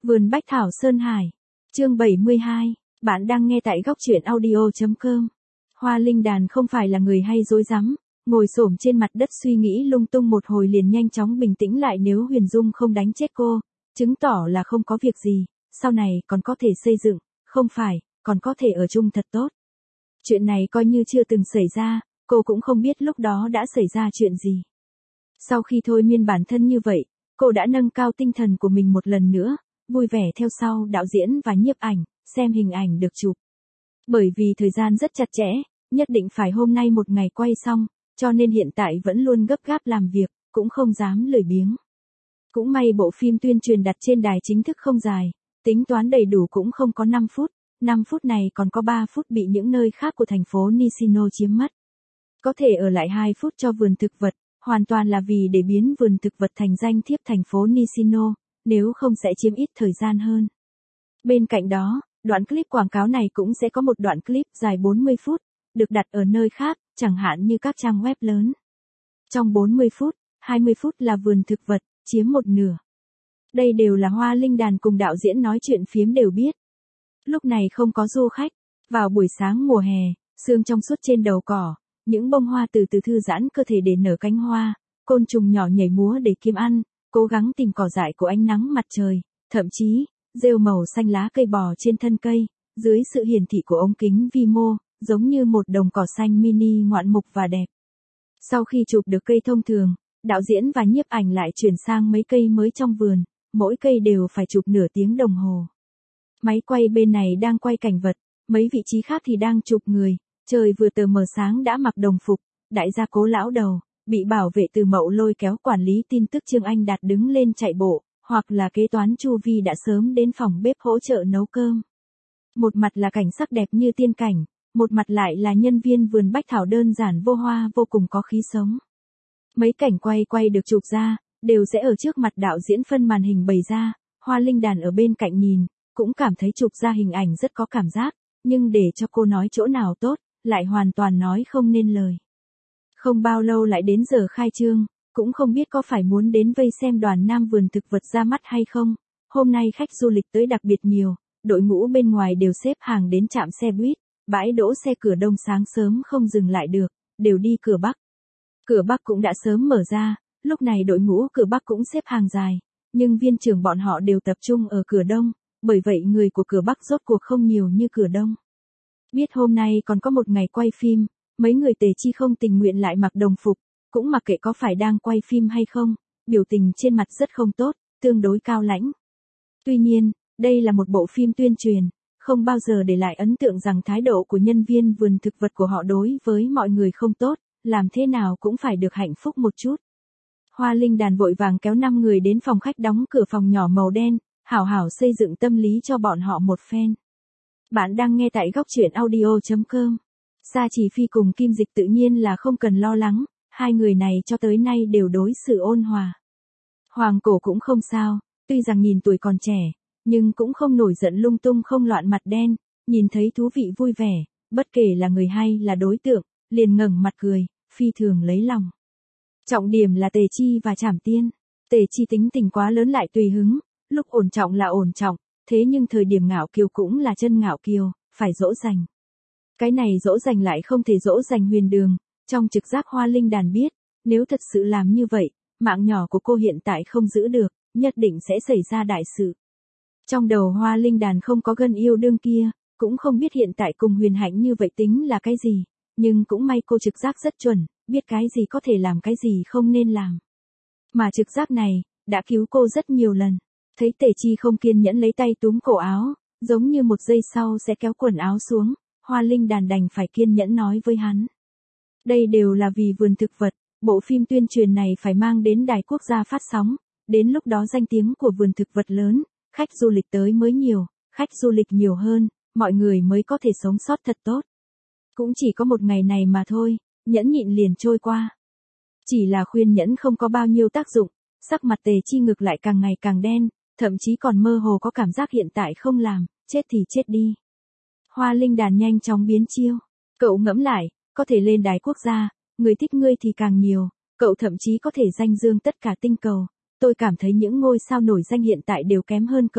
Vườn Bách Thảo Sơn Hải. Chương 72. Bạn đang nghe tại góc truyện audio.com. Hoa Linh Đàn không phải là người hay dối rắm, ngồi xổm trên mặt đất suy nghĩ lung tung một hồi liền nhanh chóng bình tĩnh lại, nếu Huyền Dung không đánh chết cô, chứng tỏ là không có việc gì, sau này còn có thể xây dựng, không phải, còn có thể ở chung thật tốt. Chuyện này coi như chưa từng xảy ra, cô cũng không biết lúc đó đã xảy ra chuyện gì. Sau khi thôi miên bản thân như vậy, cô đã nâng cao tinh thần của mình một lần nữa, vui vẻ theo sau đạo diễn và nhiếp ảnh, xem hình ảnh được chụp. Bởi vì thời gian rất chặt chẽ, nhất định phải hôm nay một ngày quay xong, cho nên hiện tại vẫn luôn gấp gáp làm việc, cũng không dám lười biếng. Cũng may bộ phim tuyên truyền đặt trên đài chính thức không dài, tính toán đầy đủ cũng không có 5 phút, 5 phút này còn có 3 phút bị những nơi khác của thành phố Nishino chiếm mất. Có thể ở lại 2 phút cho vườn thực vật, hoàn toàn là vì để biến vườn thực vật thành danh thiếp thành phố Nishino, nếu không sẽ chiếm ít thời gian hơn. Bên cạnh đó, đoạn clip quảng cáo này cũng sẽ có một đoạn clip dài 40 phút, được đặt ở nơi khác, chẳng hạn như các trang web lớn. Trong 40 phút, 20 phút là vườn thực vật, chiếm một nửa. Đây đều là Hoa Linh Đàn cùng đạo diễn nói chuyện phiếm đều biết. Lúc này không có du khách, vào buổi sáng mùa hè, sương trong suốt trên đầu cỏ, những bông hoa từ từ thư giãn cơ thể để nở cánh hoa, côn trùng nhỏ nhảy múa để kiếm ăn, cố gắng tìm cỏ dại của ánh nắng mặt trời, thậm chí, rêu màu xanh lá cây bò trên thân cây, dưới sự hiển thị của ống kính vi mô, giống như một đồng cỏ xanh mini ngoạn mục và đẹp. Sau khi chụp được cây thông thường, đạo diễn và nhiếp ảnh lại chuyển sang mấy cây mới trong vườn, mỗi cây đều phải chụp nửa tiếng đồng hồ. Máy quay bên này đang quay cảnh vật, mấy vị trí khác thì đang chụp người, trời vừa tờ mờ sáng đã mặc đồng phục, đại gia Cố lão đầu, bị bảo vệ từ Mậu lôi kéo quản lý tin tức Trương Anh Đạt đứng lên chạy bộ, hoặc là kế toán Chu Vi đã sớm đến phòng bếp hỗ trợ nấu cơm. Một mặt là cảnh sắc đẹp như tiên cảnh, một mặt lại là nhân viên vườn bách thảo đơn giản vô hoa vô cùng có khí sống. Mấy cảnh quay được chụp ra, đều sẽ ở trước mặt đạo diễn phân màn hình bày ra, Hoa Linh Đàn ở bên cạnh nhìn, cũng cảm thấy chụp ra hình ảnh rất có cảm giác, nhưng để cho cô nói chỗ nào tốt, lại hoàn toàn nói không nên lời. Không bao lâu lại đến giờ khai trương, cũng không biết có phải muốn đến vây xem đoàn Nam vườn thực vật ra mắt hay không. Hôm nay khách du lịch tới đặc biệt nhiều, đội ngũ bên ngoài đều xếp hàng đến trạm xe buýt, bãi đỗ xe cửa Đông sáng sớm không dừng lại được, đều đi cửa Bắc. Cửa Bắc cũng đã sớm mở ra, lúc này đội ngũ cửa Bắc cũng xếp hàng dài, nhưng viên trưởng bọn họ đều tập trung ở cửa Đông, bởi vậy người của cửa Bắc rốt cuộc không nhiều như cửa Đông. Biết hôm nay còn có một ngày quay phim, mấy người Tề Chi không tình nguyện lại mặc đồng phục, cũng mặc kệ có phải đang quay phim hay không, biểu tình trên mặt rất không tốt, tương đối cao lãnh. Tuy nhiên, đây là một bộ phim tuyên truyền, không bao giờ để lại ấn tượng rằng thái độ của nhân viên vườn thực vật của họ đối với mọi người không tốt, làm thế nào cũng phải được hạnh phúc một chút. Hoa Linh Đàn vội vàng kéo 5 người đến phòng khách đóng cửa phòng nhỏ màu đen, hảo hảo xây dựng tâm lý cho bọn họ một phen. Bạn đang nghe tại góc truyện audio.com. Sa Chỉ Phi cùng Kim Dịch tự nhiên là không cần lo lắng, hai người này cho tới nay đều đối xử ôn hòa. Hoàng Cổ cũng không sao, tuy rằng nhìn tuổi còn trẻ, nhưng cũng không nổi giận lung tung không loạn mặt đen, nhìn thấy thú vị vui vẻ, bất kể là người hay là đối tượng, liền ngẩng mặt cười, phi thường lấy lòng. Trọng điểm là Tề Chi và Trảm Tiên. Tề Chi tính tình quá lớn lại tùy hứng, lúc ổn trọng là ổn trọng, thế nhưng thời điểm ngạo kiều cũng là chân ngạo kiều, phải dỗ dành. Cái này dỗ dành lại không thể dỗ dành Huyền Đường, trong trực giác Hoa Linh Đàn biết, nếu thật sự làm như vậy, mạng nhỏ của cô hiện tại không giữ được, nhất định sẽ xảy ra đại sự. Trong đầu Hoa Linh Đàn không có gân yêu đương kia, cũng không biết hiện tại cùng Huyền Hạnh như vậy tính là cái gì, nhưng cũng may cô trực giác rất chuẩn, biết cái gì có thể làm cái gì không nên làm. Mà trực giác này, đã cứu cô rất nhiều lần. Thấy Tề Chi không kiên nhẫn lấy tay túm cổ áo, giống như một giây sau sẽ kéo quần áo xuống, Hoa Linh Đàn đành phải kiên nhẫn nói với hắn. Đây đều là vì vườn thực vật, bộ phim tuyên truyền này phải mang đến đài quốc gia phát sóng, đến lúc đó danh tiếng của vườn thực vật lớn, khách du lịch tới mới nhiều, khách du lịch nhiều hơn, mọi người mới có thể sống sót thật tốt. Cũng chỉ có một ngày này mà thôi, nhẫn nhịn liền trôi qua. Chỉ là khuyên nhẫn không có bao nhiêu tác dụng, sắc mặt Tề Chi ngược lại càng ngày càng đen, thậm chí còn mơ hồ có cảm giác hiện tại không làm, chết thì chết đi. Hoa Linh Đàn nhanh chóng biến chiêu. Cậu ngẫm lại, có thể lên đài quốc gia, người thích ngươi thì càng nhiều, cậu thậm chí có thể danh dương tất cả tinh cầu. Tôi cảm thấy những ngôi sao nổi danh hiện tại đều kém hơn cậu,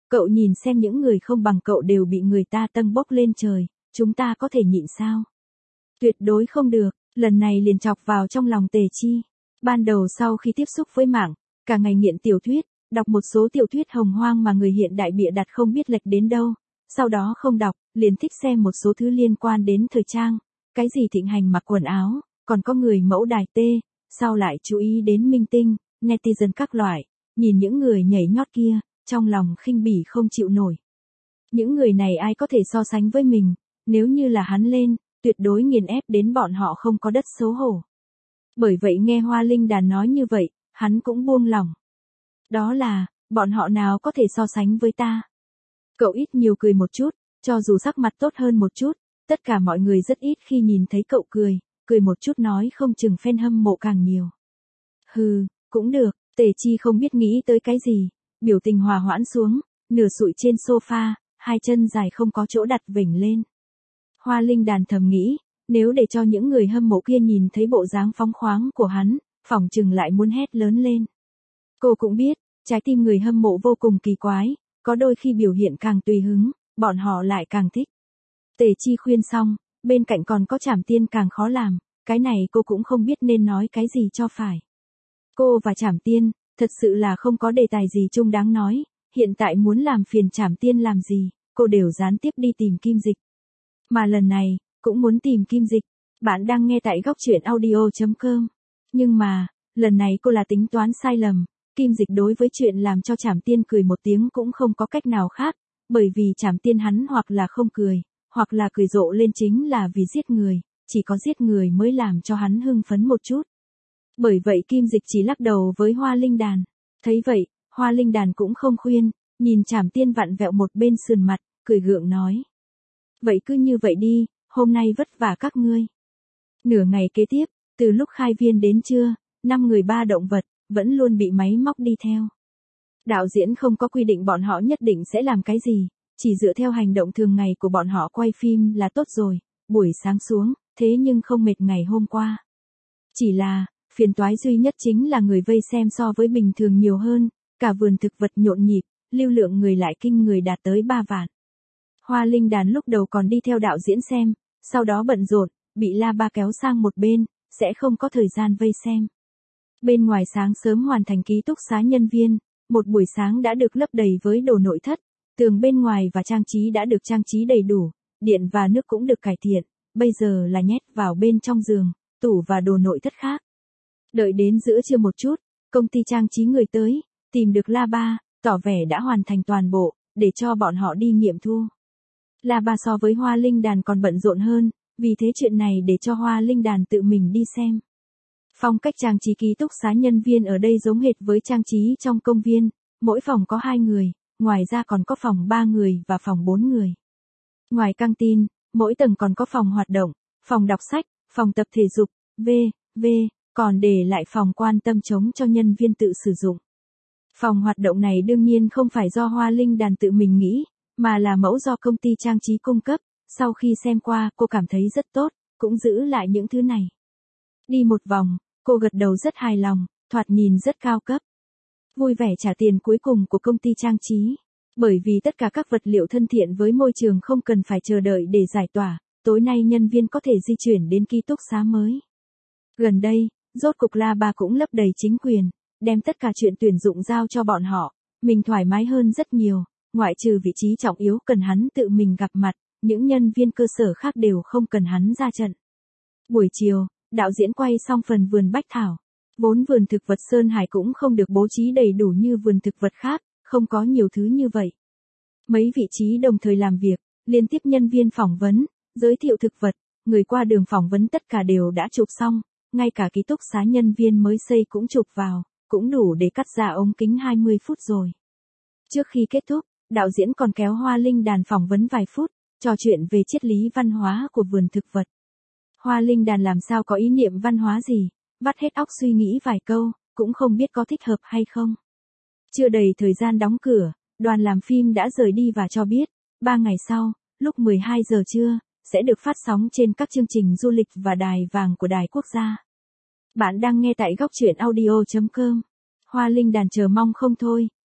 Cậu nhìn xem những người không bằng cậu đều bị người ta tâng bốc lên trời, chúng ta có thể nhịn sao? Tuyệt đối không được, lần này liền chọc vào trong lòng Tề Chi. Ban đầu sau khi tiếp xúc với mạng, cả ngày nghiện tiểu thuyết, đọc một số tiểu thuyết hồng hoang mà người hiện đại bịa đặt không biết lệch đến đâu, sau đó không đọc, liền thích xem một số thứ liên quan đến thời trang, cái gì thịnh hành mặc quần áo, còn có người mẫu đài tê, sau lại chú ý đến minh tinh, netizen các loại, nhìn những người nhảy nhót kia, trong lòng khinh bỉ không chịu nổi. Những người này ai có thể so sánh với mình, nếu như là hắn lên, tuyệt đối nghiền ép đến bọn họ không có đất xấu hổ. Bởi vậy nghe Hoa Linh Đàn nói như vậy, hắn cũng buông lòng. Đó là, bọn họ nào có thể so sánh với ta. Cậu ít nhiều cười một chút, cho dù sắc mặt tốt hơn một chút, tất cả mọi người rất ít khi nhìn thấy cậu cười một chút nói không chừng fan hâm mộ càng nhiều. Hừ, cũng được, Tề Chi không biết nghĩ tới cái gì, biểu tình hòa hoãn xuống, nửa sụi trên sofa, hai chân dài không có chỗ đặt vểnh lên. Hoa Linh Đàn thầm nghĩ, nếu để cho những người hâm mộ kia nhìn thấy bộ dáng phóng khoáng của hắn, phỏng chừng lại muốn hét lớn lên. Cô cũng biết, trái tim người hâm mộ vô cùng kỳ quái, có đôi khi biểu hiện càng tùy hứng, bọn họ lại càng thích. Tề Chi khuyên xong, bên cạnh còn có Trảm Tiên càng khó làm, cái này cô cũng không biết nên nói cái gì cho phải. Cô và Trảm Tiên, thật sự là không có đề tài gì chung đáng nói, hiện tại muốn làm phiền Trảm Tiên làm gì, cô đều gián tiếp đi tìm Kim Dịch. Mà lần này, cũng muốn tìm Kim Dịch. Bạn đang nghe tại góc truyện audio.com. Nhưng mà, lần này cô là tính toán sai lầm. Kim Dịch đối với chuyện làm cho Trảm Tiên cười một tiếng cũng không có cách nào khác, bởi vì Trảm Tiên hắn hoặc là không cười, hoặc là cười rộ lên chính là vì giết người, chỉ có giết người mới làm cho hắn hưng phấn một chút. Bởi vậy Kim Dịch chỉ lắc đầu với Hoa Linh Đàn. Thấy vậy, Hoa Linh Đàn cũng không khuyên, nhìn Trảm Tiên vặn vẹo một bên sườn mặt, cười gượng nói. Vậy cứ như vậy đi, hôm nay vất vả các ngươi. Nửa ngày kế tiếp, từ lúc khai viên đến trưa, 5 người 3 động vật, vẫn luôn bị máy móc đi theo. Đạo diễn không có quy định bọn họ nhất định sẽ làm cái gì, chỉ dựa theo hành động thường ngày của bọn họ quay phim là tốt rồi, buổi sáng xuống, thế nhưng không mệt ngày hôm qua. Chỉ là, phiền toái duy nhất chính là người vây xem so với bình thường nhiều hơn, cả vườn thực vật nhộn nhịp, lưu lượng người lại kinh người đạt tới 3 vạn. Hoa Linh Đàn lúc đầu còn đi theo đạo diễn xem, sau đó bận rộn, bị La Ba kéo sang một bên, sẽ không có thời gian vây xem. Bên ngoài sáng sớm hoàn thành ký túc xá nhân viên, một buổi sáng đã được lấp đầy với đồ nội thất, tường bên ngoài và trang trí đã được trang trí đầy đủ, điện và nước cũng được cải thiện, bây giờ là nhét vào bên trong giường, tủ và đồ nội thất khác. Đợi đến giữa trưa một chút, công ty trang trí người tới, tìm được La Ba, tỏ vẻ đã hoàn thành toàn bộ, để cho bọn họ đi nghiệm thu. La Ba so với Hoa Linh Đàn còn bận rộn hơn, vì thế chuyện này để cho Hoa Linh Đàn tự mình đi xem. Phong cách trang trí ký túc xá nhân viên ở đây giống hệt với trang trí trong công viên, mỗi phòng có 2 người, ngoài ra còn có phòng 3 người và phòng 4 người. Ngoài căng tin, mỗi tầng còn có phòng hoạt động, phòng đọc sách, phòng tập thể dục, v.v. còn để lại phòng quan tâm trống cho nhân viên tự sử dụng. Phòng hoạt động này đương nhiên không phải do Hoa Linh Đàn tự mình nghĩ, mà là mẫu do công ty trang trí cung cấp, sau khi xem qua cô cảm thấy rất tốt, cũng giữ lại những thứ này. Đi một vòng, cô gật đầu rất hài lòng, thoạt nhìn rất cao cấp. Vui vẻ trả tiền cuối cùng của công ty trang trí. Bởi vì tất cả các vật liệu thân thiện với môi trường không cần phải chờ đợi để giải tỏa, tối nay nhân viên có thể di chuyển đến ký túc xá mới. Gần đây, rốt cục La Ba cũng lấp đầy chính quyền, đem tất cả chuyện tuyển dụng giao cho bọn họ, mình thoải mái hơn rất nhiều, ngoại trừ vị trí trọng yếu cần hắn tự mình gặp mặt, những nhân viên cơ sở khác đều không cần hắn ra trận. Buổi chiều, đạo diễn quay xong phần vườn bách thảo. Vốn vườn thực vật Sơn Hải cũng không được bố trí đầy đủ như vườn thực vật khác, không có nhiều thứ như vậy. Mấy vị trí đồng thời làm việc, liên tiếp nhân viên phỏng vấn, giới thiệu thực vật, người qua đường phỏng vấn tất cả đều đã chụp xong, ngay cả ký túc xá nhân viên mới xây cũng chụp vào, cũng đủ để cắt ra ống kính 20 phút rồi. Trước khi kết thúc, đạo diễn còn kéo Hoa Linh Đàn phỏng vấn vài phút, trò chuyện về triết lý văn hóa của vườn thực vật. Hoa Linh Đàn làm sao có ý niệm văn hóa gì, vắt hết óc suy nghĩ vài câu, cũng không biết có thích hợp hay không. Chưa đầy thời gian đóng cửa, đoàn làm phim đã rời đi và cho biết, 3 ngày sau, lúc 12 giờ trưa, sẽ được phát sóng trên các chương trình du lịch và đài vàng của đài quốc gia. Bạn đang nghe tại góc truyện audio.com. Hoa Linh Đàn chờ mong không thôi,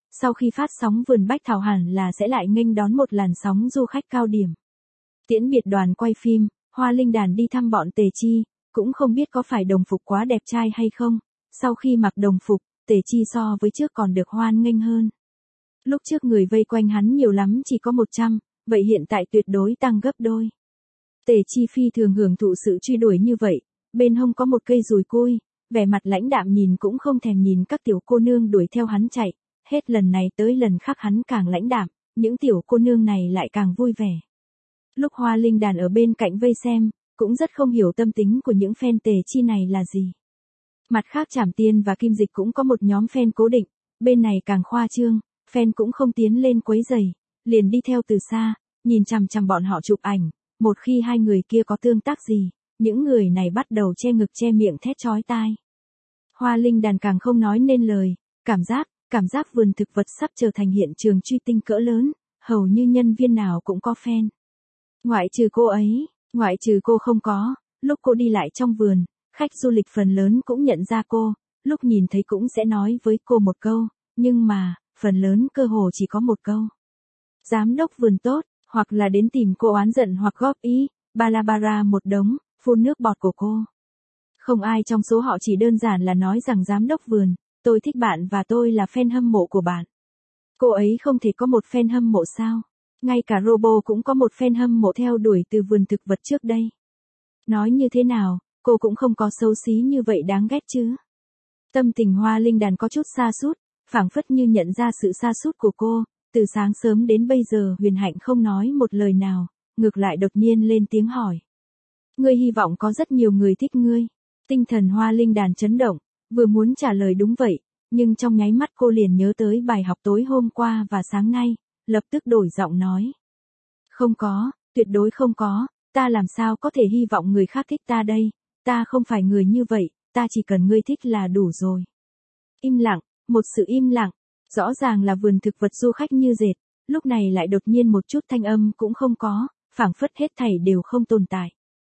sau khi phát sóng vườn bách thảo hẳn là sẽ lại nghênh đón một làn sóng du khách cao điểm. Tiễn biệt đoàn quay phim, Hoa Linh Đàn đi thăm bọn Tề Chi, cũng không biết có phải đồng phục quá đẹp trai hay không, sau khi mặc đồng phục, Tề Chi so với trước còn được hoan nghênh hơn. Lúc trước người vây quanh hắn nhiều lắm chỉ có 100, vậy hiện tại tuyệt đối tăng gấp đôi. Tề Chi phi thường hưởng thụ sự truy đuổi như vậy, bên hông có một cây dùi cui, vẻ mặt lãnh đạm nhìn cũng không thèm nhìn các tiểu cô nương đuổi theo hắn chạy, hết lần này tới lần khác hắn càng lãnh đạm, những tiểu cô nương này lại càng vui vẻ. Lúc Hoa Linh Đàn ở bên cạnh vây xem, cũng rất không hiểu tâm tính của những fan Tề Chi này là gì. Mặt khác Trảm Tiên và Kim Dịch cũng có một nhóm fan cố định, bên này càng khoa trương, fan cũng không tiến lên quấy rầy, liền đi theo từ xa, nhìn chằm chằm bọn họ chụp ảnh, một khi hai người kia có tương tác gì, những người này bắt đầu che ngực che miệng thét chói tai. Hoa Linh Đàn càng không nói nên lời, cảm giác vườn thực vật sắp trở thành hiện trường truy tinh cỡ lớn, hầu như nhân viên nào cũng có fan. Ngoại trừ cô không có, lúc cô đi lại trong vườn, khách du lịch phần lớn cũng nhận ra cô, lúc nhìn thấy cũng sẽ nói với cô một câu, nhưng mà, phần lớn cơ hồ chỉ có một câu. Giám đốc vườn tốt, hoặc là đến tìm cô oán giận hoặc góp ý, balabara một đống, phun nước bọt của cô. Không ai trong số họ chỉ đơn giản là nói rằng giám đốc vườn, tôi thích bạn và tôi là fan hâm mộ của bạn. Cô ấy không thể có một fan hâm mộ sao? Ngay cả Robo cũng có một fan hâm mộ theo đuổi từ vườn thực vật trước đây. Nói như thế nào, cô cũng không có xấu xí như vậy đáng ghét chứ. Tâm tình Hoa Linh Đàn có chút sa sút, phảng phất như nhận ra sự sa sút của cô, từ sáng sớm đến bây giờ Huyền Hạnh không nói một lời nào, ngược lại đột nhiên lên tiếng hỏi. Ngươi hy vọng có rất nhiều người thích ngươi. Tinh thần Hoa Linh Đàn chấn động, vừa muốn trả lời đúng vậy, nhưng trong nháy mắt cô liền nhớ tới bài học tối hôm qua và sáng nay, lập tức đổi giọng nói. Không có, tuyệt đối không có, ta làm sao có thể hy vọng người khác thích ta đây, ta không phải người như vậy, ta chỉ cần ngươi thích là đủ rồi. Im lặng, một sự im lặng, rõ ràng là vườn thực vật du khách như dệt, lúc này lại đột nhiên một chút thanh âm cũng không có, phảng phất hết thảy đều không tồn tại.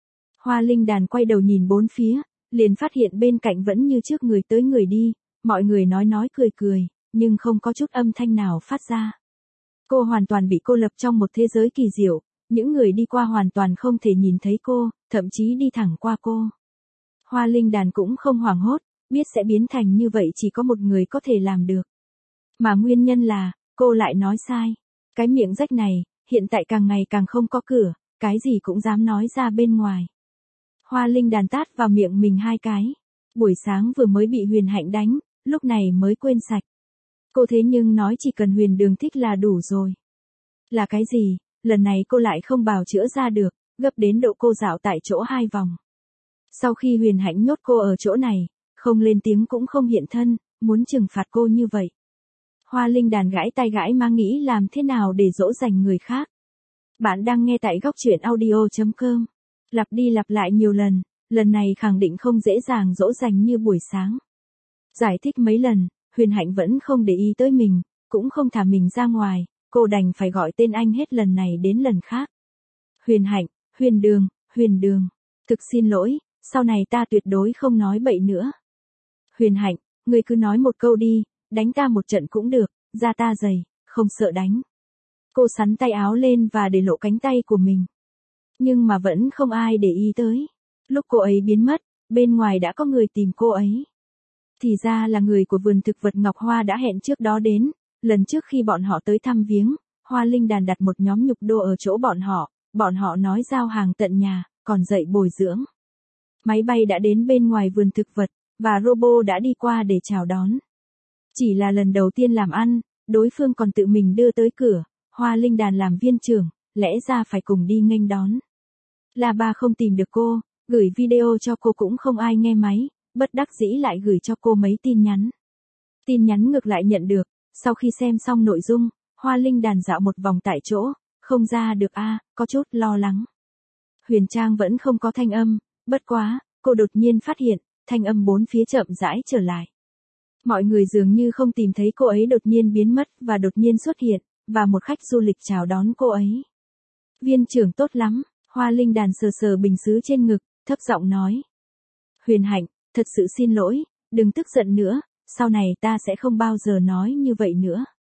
Hoa Linh Đàn quay đầu nhìn bốn phía, liền phát hiện bên cạnh vẫn như trước người tới người đi, mọi người nói cười cười, nhưng không có chút âm thanh nào phát ra. Cô hoàn toàn bị cô lập trong một thế giới kỳ diệu, những người đi qua hoàn toàn không thể nhìn thấy cô, thậm chí đi thẳng qua cô. Hoa Linh Đàn cũng không hoảng hốt, biết sẽ biến thành như vậy chỉ có một người có thể làm được. Mà nguyên nhân là, cô lại nói sai. Cái miệng rách này, hiện tại càng ngày càng không có cửa, cái gì cũng dám nói ra bên ngoài. Hoa Linh Đàn tát vào miệng mình 2 cái. Buổi sáng vừa mới bị Huyền Hạnh đánh, lúc này mới quên sạch. Cô thế nhưng nói chỉ cần Huyền Đường thích là đủ rồi. Là cái gì, lần này cô lại không bào chữa ra được, gấp đến độ cô dạo tại chỗ 2 vòng. Sau khi Huyền Hạnh nhốt cô ở chỗ này, không lên tiếng cũng không hiện thân, muốn trừng phạt cô như vậy. Hoa Linh Đàn gãi tay gãi má nghĩ làm thế nào để dỗ dành người khác. Bạn đang nghe tại góc truyện audio.com. Lặp đi lặp lại nhiều lần này khẳng định không dễ dàng dỗ dành như buổi sáng. Giải thích mấy lần, Huyền Hạnh vẫn không để ý tới mình, cũng không thả mình ra ngoài, cô đành phải gọi tên anh hết lần này đến lần khác. Huyền Hạnh, Huyền Đường, thực xin lỗi, sau này ta tuyệt đối không nói bậy nữa. Huyền Hạnh, ngươi cứ nói một câu đi, đánh ta một trận cũng được, da ta dày, không sợ đánh. Cô xắn tay áo lên và để lộ cánh tay của mình. Nhưng mà vẫn không ai để ý tới. Lúc cô ấy biến mất, bên ngoài đã có người tìm cô ấy. Thì ra là người của vườn thực vật Ngọc Hoa đã hẹn trước đó đến, lần trước khi bọn họ tới thăm viếng, Hoa Linh Đàn đặt một nhóm nhục đô ở chỗ bọn họ nói giao hàng tận nhà, còn dạy bồi dưỡng. Máy bay đã đến bên ngoài vườn thực vật, và Robo đã đi qua để chào đón. Chỉ là lần đầu tiên làm ăn, đối phương còn tự mình đưa tới cửa, Hoa Linh Đàn làm viên trưởng, lẽ ra phải cùng đi nghênh đón. La Ba không tìm được cô, gửi video cho cô cũng không ai nghe máy, bất đắc dĩ lại gửi cho cô mấy tin nhắn. Tin nhắn ngược lại nhận được, sau khi xem xong nội dung, Hoa Linh Đàn dạo một vòng tại chỗ, không ra được có chút lo lắng. Huyền Trang vẫn không có thanh âm, bất quá, cô đột nhiên phát hiện, thanh âm bốn phía chậm rãi trở lại. Mọi người dường như không tìm thấy cô ấy đột nhiên biến mất và đột nhiên xuất hiện, và một khách du lịch chào đón cô ấy. Viên trưởng tốt lắm, Hoa Linh Đàn sờ sờ bình sứ trên ngực, thấp giọng nói. Huyền Hạnh, thật sự xin lỗi, đừng tức giận nữa, sau này ta sẽ không bao giờ nói như vậy nữa.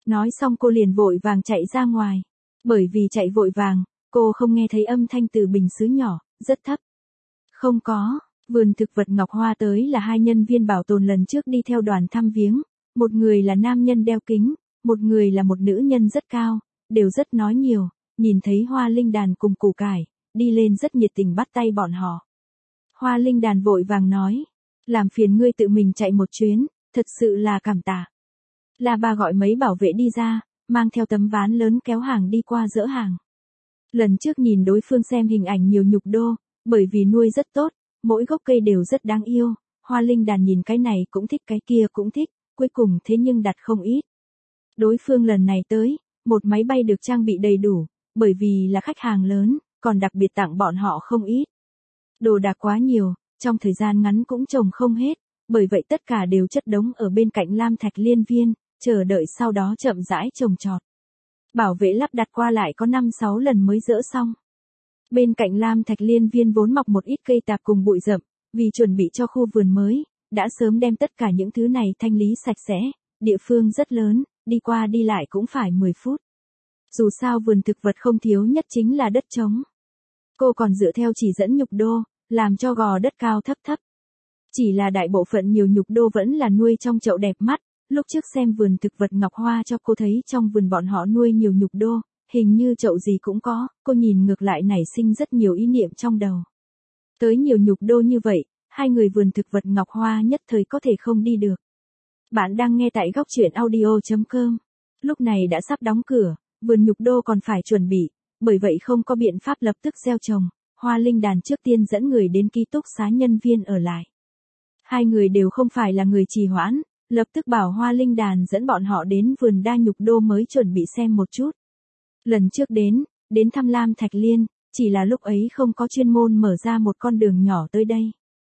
Nói xong cô liền vội vàng chạy ra ngoài. Bởi vì chạy vội vàng, cô không nghe thấy âm thanh từ bình sứ nhỏ, rất thấp. Không có, vườn thực vật Ngọc Hoa tới là hai nhân viên bảo tồn lần trước đi theo đoàn thăm viếng. Một người là nam nhân đeo kính, một người là một nữ nhân rất cao, đều rất nói nhiều, nhìn thấy Hoa Linh Đàn cùng củ cải, đi lên rất nhiệt tình bắt tay bọn họ. Hoa Linh Đàn vội vàng nói, làm phiền ngươi tự mình chạy một chuyến, thật sự là cảm tạ. La Ba gọi mấy bảo vệ đi ra, mang theo tấm ván lớn kéo hàng đi qua dỡ hàng. Lần trước nhìn đối phương xem hình ảnh nhiều nhục đô, bởi vì nuôi rất tốt, mỗi gốc cây đều rất đáng yêu, Hoa Linh Đàn nhìn cái này cũng thích cái kia cũng thích, cuối cùng thế nhưng đặt không ít. Đối phương lần này tới, một máy bay được trang bị đầy đủ, bởi vì là khách hàng lớn, còn đặc biệt tặng bọn họ không ít. Đồ đạc quá nhiều, trong thời gian ngắn cũng trồng không hết, bởi vậy tất cả đều chất đống ở bên cạnh Lam Thạch Liên Viên, chờ đợi sau đó chậm rãi trồng trọt. Bảo vệ lắp đặt qua lại có 5-6 lần mới dỡ xong. Bên cạnh Lam Thạch Liên Viên vốn mọc một ít cây tạp cùng bụi rậm, vì chuẩn bị cho khu vườn mới, đã sớm đem tất cả những thứ này thanh lý sạch sẽ, địa phương rất lớn, đi qua đi lại cũng phải 10 phút. Dù sao vườn thực vật không thiếu nhất chính là đất trống. Cô còn dựa theo chỉ dẫn nhục đô, làm cho gò đất cao thấp thấp. Chỉ là đại bộ phận nhiều nhục đô vẫn là nuôi trong chậu đẹp mắt, lúc trước xem vườn thực vật Ngọc Hoa cho cô thấy trong vườn bọn họ nuôi nhiều nhục đô, hình như chậu gì cũng có, cô nhìn ngược lại nảy sinh rất nhiều ý niệm trong đầu. Tới nhiều nhục đô như vậy, hai người vườn thực vật Ngọc Hoa nhất thời có thể không đi được. Bạn đang nghe tại góc truyện audio.com. Lúc này đã sắp đóng cửa, vườn nhục đô còn phải chuẩn bị, bởi vậy không có biện pháp lập tức gieo trồng. Hoa Linh Đàn trước tiên dẫn người đến ký túc xá nhân viên ở lại. Hai người đều không phải là người trì hoãn, lập tức bảo Hoa Linh Đàn dẫn bọn họ đến vườn đa nhục đô mới chuẩn bị xem một chút. Lần trước đến thăm Lam Thạch Liên, chỉ là lúc ấy không có chuyên môn mở ra một con đường nhỏ tới đây.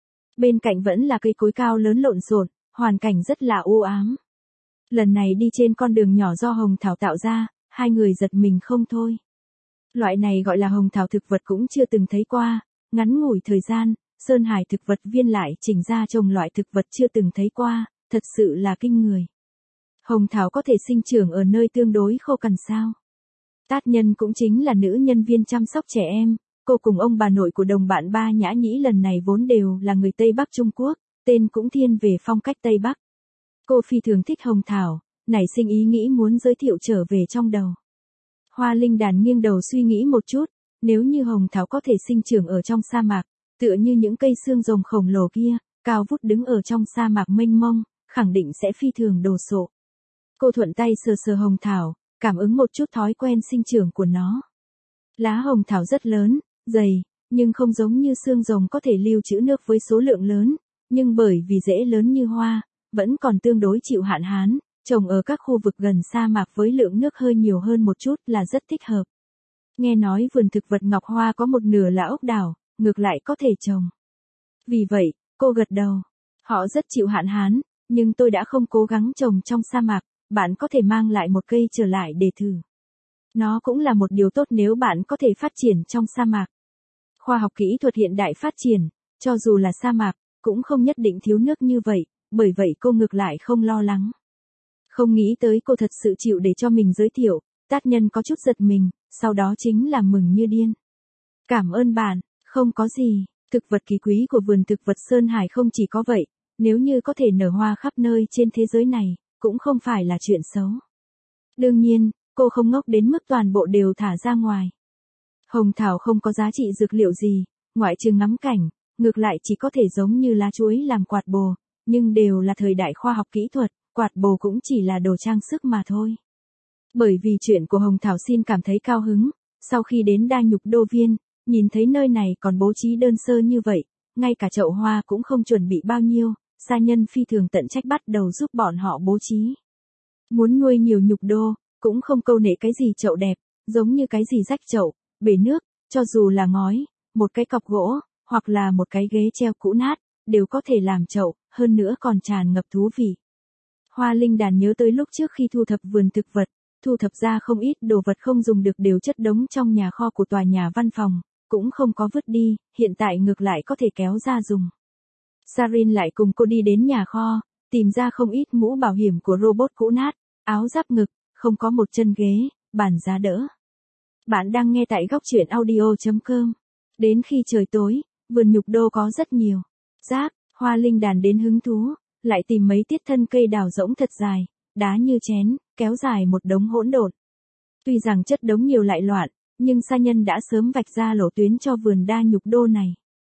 Bên cạnh vẫn là cây cối cao lớn lộn xộn, hoàn cảnh rất là u ám. Lần này đi trên con đường nhỏ do hồng thảo tạo ra, hai người giật mình không thôi. Loại này gọi là hồng thảo thực vật cũng chưa từng thấy qua, ngắn ngủi thời gian, Sơn Hải thực vật viên lại chỉnh ra trồng loại thực vật chưa từng thấy qua, thật sự là kinh người. Hồng thảo có thể sinh trưởng ở nơi tương đối khô cằn sao? Tác nhân cũng chính là nữ nhân viên chăm sóc trẻ em, cô cùng ông bà nội của đồng bạn Ba Nhã Nhĩ lần này vốn đều là người Tây Bắc Trung Quốc, tên cũng thiên về phong cách Tây Bắc. Cô phi thường thích hồng thảo, nảy sinh ý nghĩ muốn giới thiệu trở về trong đầu. Hoa Linh Đàn nghiêng đầu suy nghĩ một chút, nếu như hồng thảo có thể sinh trưởng ở trong sa mạc, tựa như những cây xương rồng khổng lồ kia, cao vút đứng ở trong sa mạc mênh mông, khẳng định sẽ phi thường đồ sộ. Cô thuận tay sờ sờ hồng thảo, cảm ứng một chút thói quen sinh trưởng của nó. Lá hồng thảo rất lớn, dày, nhưng không giống như xương rồng có thể lưu trữ nước với số lượng lớn, nhưng bởi vì rễ lớn như hoa, vẫn còn tương đối chịu hạn hán, trồng ở các khu vực gần sa mạc với lượng nước hơi nhiều hơn một chút là rất thích hợp. Nghe nói vườn thực vật Ngọc Hoa có một nửa là ốc đảo, ngược lại có thể trồng. Vì vậy, cô gật đầu. Họ rất chịu hạn hán, nhưng tôi đã không cố gắng trồng trong sa mạc, bạn có thể mang lại một cây trở lại để thử. Nó cũng là một điều tốt nếu bạn có thể phát triển trong sa mạc. Khoa học kỹ thuật hiện đại phát triển, cho dù là sa mạc, cũng không nhất định thiếu nước như vậy, bởi vậy cô ngược lại không lo lắng. Không nghĩ tới cô thật sự chịu để cho mình giới thiệu, tác nhân có chút giật mình, sau đó chính là mừng như điên. Cảm ơn bạn, không có gì, thực vật kỳ quý của vườn thực vật Sơn Hải không chỉ có vậy, nếu như có thể nở hoa khắp nơi trên thế giới này, cũng không phải là chuyện xấu. Đương nhiên, cô không ngốc đến mức toàn bộ đều thả ra ngoài. Hồng thảo không có giá trị dược liệu gì, ngoại trừ ngắm cảnh, ngược lại chỉ có thể giống như lá chuối làm quạt bồ, nhưng đều là thời đại khoa học kỹ thuật, quạt bồ cũng chỉ là đồ trang sức mà thôi. Bởi vì chuyện của Hồng Thảo xin cảm thấy cao hứng, sau khi đến đa nhục đô viên, nhìn thấy nơi này còn bố trí đơn sơ như vậy, ngay cả chậu hoa cũng không chuẩn bị bao nhiêu, gia nhân phi thường tận trách bắt đầu giúp bọn họ bố trí. Muốn nuôi nhiều nhục đô, cũng không câu nệ cái gì chậu đẹp, giống như cái gì rách chậu, bể nước, cho dù là ngói, một cái cọc gỗ, hoặc là một cái ghế treo cũ nát, đều có thể làm chậu, hơn nữa còn tràn ngập thú vị. Hoa Linh Đàn nhớ tới lúc trước khi thu thập vườn thực vật, thu thập ra không ít đồ vật không dùng được đều chất đống trong nhà kho của tòa nhà văn phòng, cũng không có vứt đi, hiện tại ngược lại có thể kéo ra dùng. Sarin lại cùng cô đi đến nhà kho, tìm ra không ít mũ bảo hiểm của robot cũ nát, áo giáp ngực, không có một chân ghế, bàn giá đỡ. Bạn đang nghe tại góc chuyện audio.com. Đến khi trời tối, vườn nhục đô có rất nhiều giáp, Hoa Linh Đàn đến hứng thú, lại tìm mấy tiết thân cây đào rỗng thật dài, đá như chén, kéo dài một đống hỗn độn. Tuy rằng chất đống nhiều lại loạn, nhưng sa nhân đã sớm vạch ra lộ tuyến cho vườn đa nhục đô này.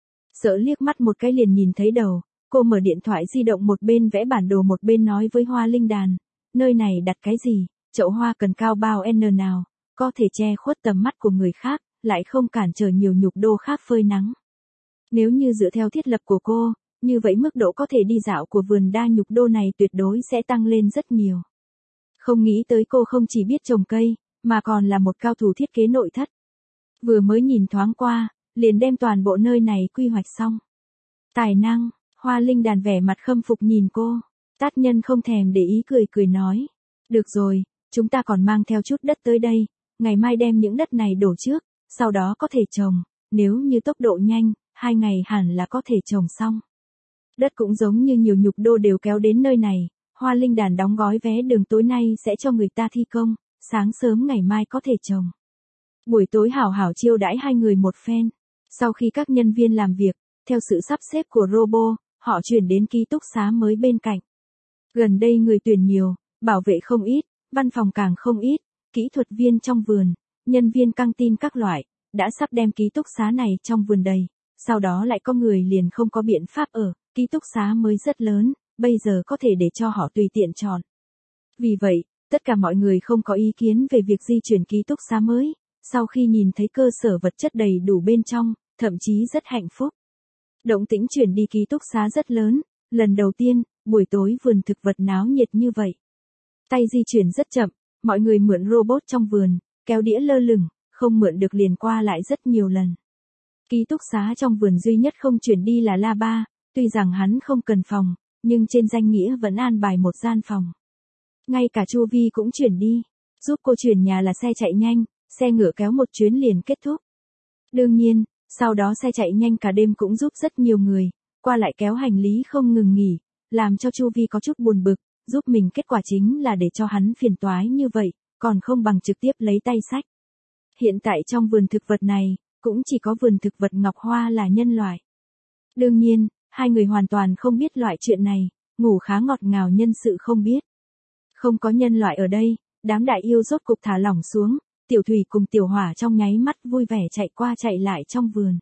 Sợ liếc mắt một cái liền nhìn thấy đầu, cô mở điện thoại di động một bên vẽ bản đồ một bên nói với Hoa Linh Đàn, nơi này đặt cái gì, chậu hoa cần cao bao n nào, có thể che khuất tầm mắt của người khác, lại không cản trở nhiều nhục đô khác phơi nắng. Nếu như dựa theo thiết lập của cô, như vậy mức độ có thể đi dạo của vườn đa nhục đô này tuyệt đối sẽ tăng lên rất nhiều. Không nghĩ tới cô không chỉ biết trồng cây, mà còn là một cao thủ thiết kế nội thất. Vừa mới nhìn thoáng qua, liền đem toàn bộ nơi này quy hoạch xong. Tài năng, Hoa Linh Đàn vẻ mặt khâm phục nhìn cô. Tát Nhân không thèm để ý cười cười nói. Được rồi, chúng ta còn mang theo chút đất tới đây, ngày mai đem những đất này đổ trước, sau đó có thể trồng, nếu như tốc độ nhanh, 2 ngày hẳn là có thể trồng xong. Đất cũng giống như nhiều nhục đô đều kéo đến nơi này, Hoa Linh Đàn đóng gói vé đường tối nay sẽ cho người ta thi công, sáng sớm ngày mai có thể trồng. Buổi tối hảo hảo chiêu đãi hai người một phen. Sau khi các nhân viên làm việc, theo sự sắp xếp của robot, họ chuyển đến ký túc xá mới bên cạnh. Gần đây người tuyển nhiều, bảo vệ không ít, văn phòng càng không ít, kỹ thuật viên trong vườn, nhân viên căng tin các loại, đã sắp đem ký túc xá này trong vườn đầy. Sau đó lại có người liền không có biện pháp ở, ký túc xá mới rất lớn, bây giờ có thể để cho họ tùy tiện chọn. Vì vậy, tất cả mọi người không có ý kiến về việc di chuyển ký túc xá mới, sau khi nhìn thấy cơ sở vật chất đầy đủ bên trong, thậm chí rất hạnh phúc. Động tĩnh chuyển đi ký túc xá rất lớn, lần đầu tiên, buổi tối vườn thực vật náo nhiệt như vậy. Tay di chuyển rất chậm, mọi người mượn robot trong vườn, kéo đĩa lơ lửng, không mượn được liền qua lại rất nhiều lần. Ký túc xá trong vườn duy nhất không chuyển đi là La Ba, tuy rằng hắn không cần phòng, nhưng trên danh nghĩa vẫn an bài một gian phòng. Ngay cả Chu Vi cũng chuyển đi, giúp cô chuyển nhà là xe chạy nhanh, xe ngựa kéo một chuyến liền kết thúc. Đương nhiên, sau đó xe chạy nhanh cả đêm cũng giúp rất nhiều người, qua lại kéo hành lý không ngừng nghỉ, làm cho Chu Vi có chút buồn bực, giúp mình kết quả chính là để cho hắn phiền toái như vậy, còn không bằng trực tiếp lấy tay xách. Hiện tại trong vườn thực vật này, cũng chỉ có vườn thực vật Ngọc Hoa là nhân loại. Đương nhiên, hai người hoàn toàn không biết loại chuyện này, ngủ khá ngọt ngào nhân sự không biết. Không có nhân loại ở đây, đám đại yêu rốt cục thả lỏng xuống, Tiểu Thủy cùng Tiểu Hỏa trong nháy mắt vui vẻ chạy qua chạy lại trong vườn.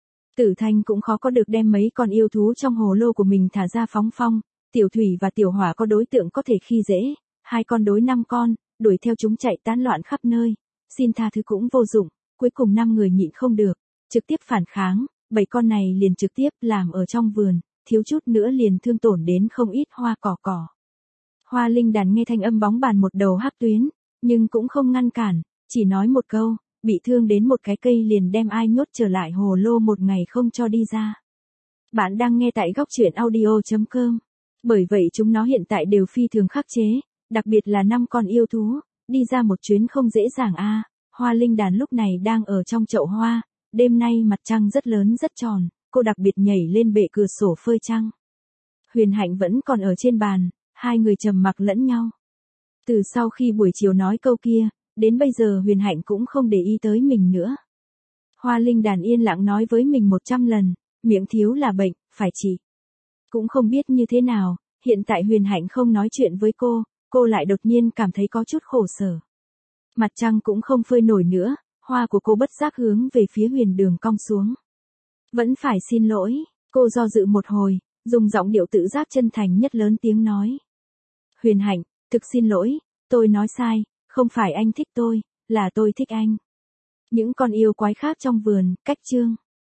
Tử Thanh cũng khó có được đem mấy con yêu thú trong hồ lô của mình thả ra phóng phong, Tiểu Thủy và Tiểu Hỏa có đối tượng có thể khi dễ, 2 con đối 5 con, đuổi theo chúng chạy tán loạn khắp nơi, xin tha thứ cũng vô dụng, cuối cùng 5 người nhịn không được, trực tiếp phản kháng, 7 con này liền trực tiếp làm ở trong vườn, thiếu chút nữa liền thương tổn đến không ít hoa cỏ. Hoa Linh Đàn nghe thanh âm bóng bàn một đầu hắc tuyến, nhưng cũng không ngăn cản, chỉ nói một câu, bị thương đến một cái cây liền đem ai nhốt trở lại hồ lô một ngày không cho đi ra. Bạn đang nghe tại góc chuyện audio.com. Bởi vậy chúng nó hiện tại đều phi thường khắc chế, đặc biệt là 5 con yêu thú, đi ra một chuyến không dễ dàng a. Hoa Linh Đàn lúc này đang ở trong chậu hoa, đêm nay mặt trăng rất lớn rất tròn, cô đặc biệt nhảy lên bệ cửa sổ phơi trăng. Huyền Hạnh vẫn còn ở trên bàn, hai người trầm mặc lẫn nhau. Từ sau khi buổi chiều nói câu kia, đến bây giờ Huyền Hạnh cũng không để ý tới mình nữa. Hoa Linh Đàn yên lặng nói với mình 100 lần, miệng thiếu là bệnh, phải trị. Cũng không biết như thế nào, hiện tại Huyền Hạnh không nói chuyện với cô lại đột nhiên cảm thấy có chút khổ sở. Mặt trăng cũng không phơi nổi nữa, hoa của cô bất giác hướng về phía Huyền Đường cong xuống. Vẫn phải xin lỗi, cô do dự một hồi, dùng giọng điệu tự giác chân thành nhất lớn tiếng nói. Huyền Hạnh, thực xin lỗi, tôi nói sai, không phải anh thích tôi, là tôi thích anh. Những con yêu quái khác trong vườn, cách chương.